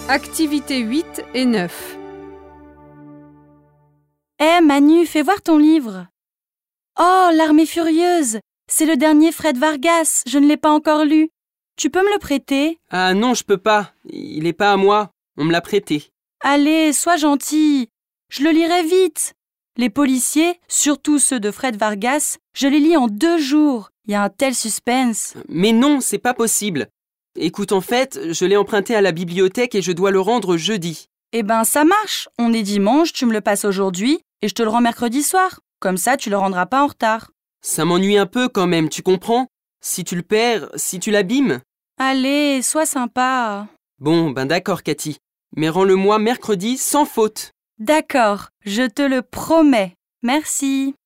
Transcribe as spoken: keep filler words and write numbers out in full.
Activités huit et neuf. Hé hey Manu, fais voir ton livre. Oh, L'Armée furieuse. C'est le dernier Fred Vargas, je ne l'ai pas encore lu. Tu peux me le prêter? Ah non, je peux pas. Il est pas à moi. On me l'a prêté. Allez, sois gentil. Je le lirai vite. Les policiers, surtout ceux de Fred Vargas, je les lis en deux jours. Il y a un tel suspense. Mais non, c'est pas possible. Écoute, en fait, je l'ai emprunté à la bibliothèque et je dois le rendre jeudi. Eh ben, ça marche. On est dimanche, tu me le passes aujourd'hui et je te le rends mercredi soir. Comme ça, tu le rendras pas en retard. Ça m'ennuie un peu quand même, tu comprends? Si tu le perds, si tu l'abîmes. Allez, sois sympa. Bon, ben d'accord, Cathy. Mais rends-le-moi mercredi sans faute. D'accord, je te le promets. Merci.